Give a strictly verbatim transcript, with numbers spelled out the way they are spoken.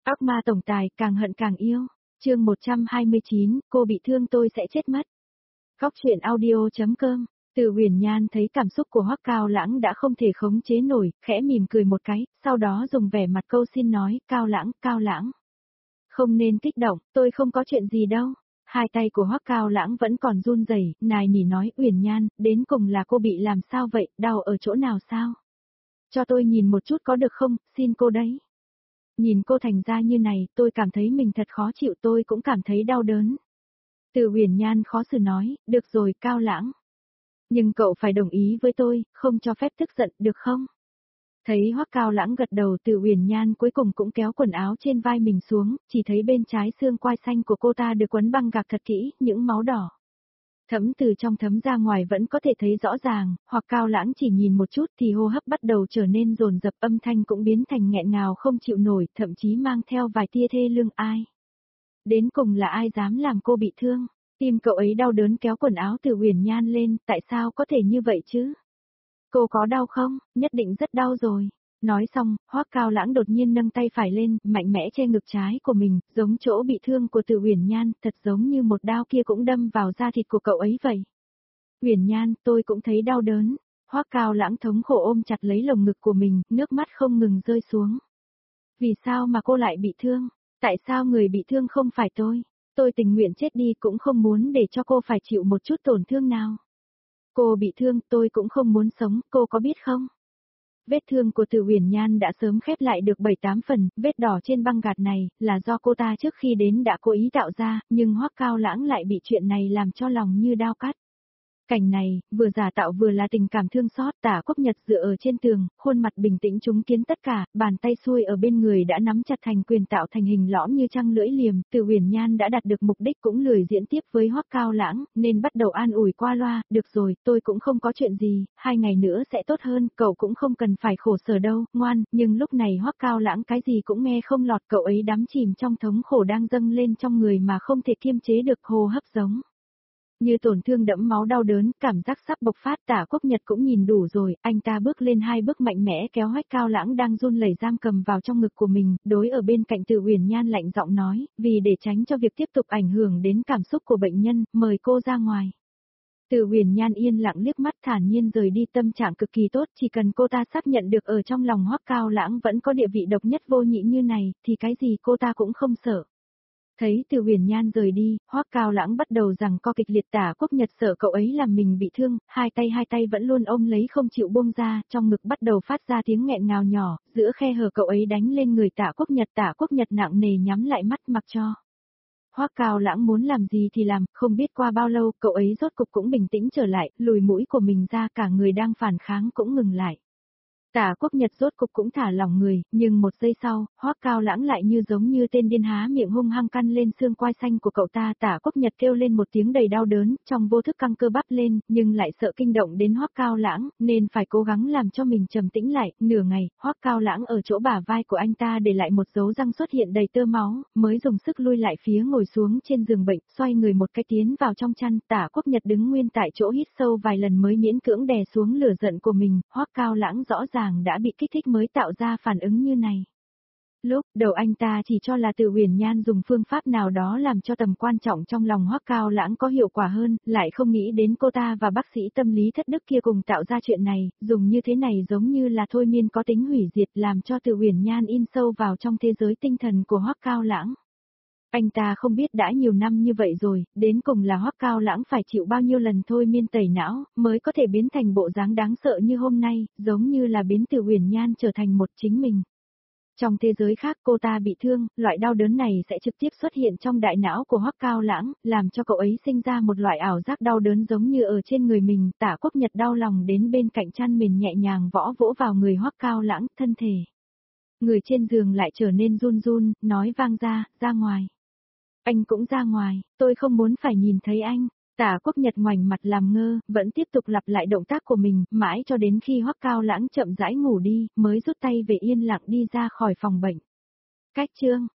Ác ma tổng tài càng hận càng yêu. Chương một trăm hai mươi chín, cô bị thương tôi sẽ chết mất. Góc truyện audio.com. Từ Huyền Nhan thấy cảm xúc của Hoắc Cao Lãng đã không thể khống chế nổi, khẽ mỉm cười một cái, sau đó dùng vẻ mặt câu xin nói, Cao Lãng, Cao Lãng. Không nên kích động, tôi không có chuyện gì đâu. Hai tay của Hoắc Cao Lãng vẫn còn run rẩy, nài nỉ nói, Huyền Nhan, đến cùng là cô bị làm sao vậy, đau ở chỗ nào sao? Cho tôi nhìn một chút có được không, xin cô đấy. Nhìn cô thành ra như này, tôi cảm thấy mình thật khó chịu, tôi cũng cảm thấy đau đớn. Từ Huyền Nhan khó xử nói, được rồi, Cao Lãng. Nhưng cậu phải đồng ý với tôi, không cho phép tức giận, được không? Thấy Hoắc Cao Lãng gật đầu, Từ Huyền Nhan cuối cùng cũng kéo quần áo trên vai mình xuống, chỉ thấy bên trái xương quai xanh của cô ta được quấn băng gạc thật kỹ, những máu đỏ thấm từ trong thấm ra ngoài vẫn có thể thấy rõ ràng, hoặc Cao Lãng chỉ nhìn một chút thì hô hấp bắt đầu trở nên dồn dập, âm thanh cũng biến thành nghẹn ngào không chịu nổi, thậm chí mang theo vài tia thê lương. Ai? Đến cùng là ai dám làm cô bị thương? Tim cậu ấy đau đớn kéo quần áo Từ Huyền Nhan lên, tại sao có thể như vậy chứ? Cô có đau không? Nhất định rất đau rồi. Nói xong, Hoắc Cao Lãng đột nhiên nâng tay phải lên, mạnh mẽ che ngực trái của mình, giống chỗ bị thương của Từ Huyền Nhan, thật giống như một đao kia cũng đâm vào da thịt của cậu ấy vậy. Huyền Nhan, tôi cũng thấy đau đớn. Hoắc Cao Lãng thống khổ ôm chặt lấy lồng ngực của mình, nước mắt không ngừng rơi xuống. Vì sao mà cô lại bị thương? Tại sao người bị thương không phải tôi? Tôi tình nguyện chết đi cũng không muốn để cho cô phải chịu một chút tổn thương nào. Cô bị thương, tôi cũng không muốn sống, cô có biết không? Vết thương của Từ Huyền Nhan đã sớm khép lại được bảy tám phần, vết đỏ trên băng gạc này, là do cô ta trước khi đến đã cố ý tạo ra, nhưng Hoắc Cao Lãng lại bị chuyện này làm cho lòng như đao cắt. Cảnh này, vừa giả tạo vừa là tình cảm thương xót, Tả Quốc Nhật dựa ở trên tường, khuôn mặt bình tĩnh chứng kiến tất cả, bàn tay xuôi ở bên người đã nắm chặt thành quyền tạo thành hình lõm như trăng lưỡi liềm, Từ Huyền Nhan đã đạt được mục đích cũng lười diễn tiếp với Hoắc Cao Lãng, nên bắt đầu an ủi qua loa, được rồi, tôi cũng không có chuyện gì, hai ngày nữa sẽ tốt hơn, cậu cũng không cần phải khổ sở đâu, ngoan, nhưng lúc này Hoắc Cao Lãng cái gì cũng nghe không lọt, cậu ấy đắm chìm trong thống khổ đang dâng lên trong người mà không thể kiềm chế được, hô hấp giống như tổn thương đẫm máu đau đớn, cảm giác sắp bộc phát. Tả Quốc Nhật cũng nhìn đủ rồi, anh ta bước lên hai bước mạnh mẽ kéo Hoắc Cao Lãng đang run lẩy giam cầm vào trong ngực của mình, đối ở bên cạnh Từ Huyền Nhan lạnh giọng nói, vì để tránh cho việc tiếp tục ảnh hưởng đến cảm xúc của bệnh nhân, mời cô ra ngoài. Từ Huyền Nhan yên lặng liếc mắt thản nhiên rời đi, tâm trạng cực kỳ tốt, chỉ cần cô ta xác nhận được ở trong lòng Hoắc Cao Lãng vẫn có địa vị độc nhất vô nhị như này, thì cái gì cô ta cũng không sợ. Thấy Từ Huyền Nhan rời đi, Hoắc Cao Lãng bắt đầu rằng co kịch liệt. Tả Quốc Nhật sợ cậu ấy làm mình bị thương, hai tay hai tay vẫn luôn ôm lấy không chịu buông ra, trong ngực bắt đầu phát ra tiếng nghẹn ngào nhỏ, giữa khe hở cậu ấy đánh lên người Tả Quốc Nhật. Tả Quốc Nhật nặng nề nhắm lại mắt mặc cho Hoắc Cao Lãng muốn làm gì thì làm, không biết qua bao lâu, cậu ấy rốt cục cũng bình tĩnh trở lại, lùi mũi của mình ra, cả người đang phản kháng cũng ngừng lại. Tả Quốc Nhật rốt cục cũng thả lỏng người, nhưng một giây sau, Hoắc Cao Lãng lại như giống như tên điên há miệng hung hăng căn lên xương quai xanh của cậu ta. Tả Quốc Nhật kêu lên một tiếng đầy đau đớn, trong vô thức căng cơ bắp lên, nhưng lại sợ kinh động đến Hoắc Cao Lãng, nên phải cố gắng làm cho mình trầm tĩnh lại. Nửa ngày, Hoắc Cao Lãng ở chỗ bả vai của anh ta để lại một dấu răng xuất hiện đầy tơ máu, mới dùng sức lui lại phía ngồi xuống trên giường bệnh, xoay người một cái tiến vào trong chăn. Tả Quốc Nhật đứng nguyên tại chỗ hít sâu vài lần mới miễn cưỡng đè xuống lửa giận của mình. Hoắc Cao Lãng rõ ràng đã bị kích thích mới tạo ra phản ứng như này. Lúc đầu anh ta chỉ cho là Từ Huyền Nhan dùng phương pháp nào đó làm cho tầm quan trọng trong lòng Hoắc Cao Lãng có hiệu quả hơn, lại không nghĩ đến cô ta và bác sĩ tâm lý thất đức kia cùng tạo ra chuyện này, dùng như thế này giống như là thôi miên có tính hủy diệt, làm cho Từ Huyền Nhan in sâu vào trong thế giới tinh thần của Hoắc Cao Lãng. Anh ta không biết đã nhiều năm như vậy rồi, đến cùng là Hoắc Cao Lãng phải chịu bao nhiêu lần thôi miên tẩy não, mới có thể biến thành bộ dáng đáng sợ như hôm nay, giống như là biến Từ Huyền Nhan trở thành một chính mình. Trong thế giới khác cô ta bị thương, loại đau đớn này sẽ trực tiếp xuất hiện trong đại não của Hoắc Cao Lãng, làm cho cậu ấy sinh ra một loại ảo giác đau đớn giống như ở trên người mình. Tả Quốc Nhật đau lòng đến bên cạnh chăn mền nhẹ nhàng võ vỗ vào người Hoắc Cao Lãng, thân thể người trên giường lại trở nên run run, nói vang ra, ra ngoài. Anh cũng ra ngoài, tôi không muốn phải nhìn thấy anh. Tả Quốc Nhật ngoảnh mặt làm ngơ, vẫn tiếp tục lặp lại động tác của mình, mãi cho đến khi Hoắc Cao Lãng chậm rãi ngủ đi, mới rút tay về yên lặng đi ra khỏi phòng bệnh. Cách chương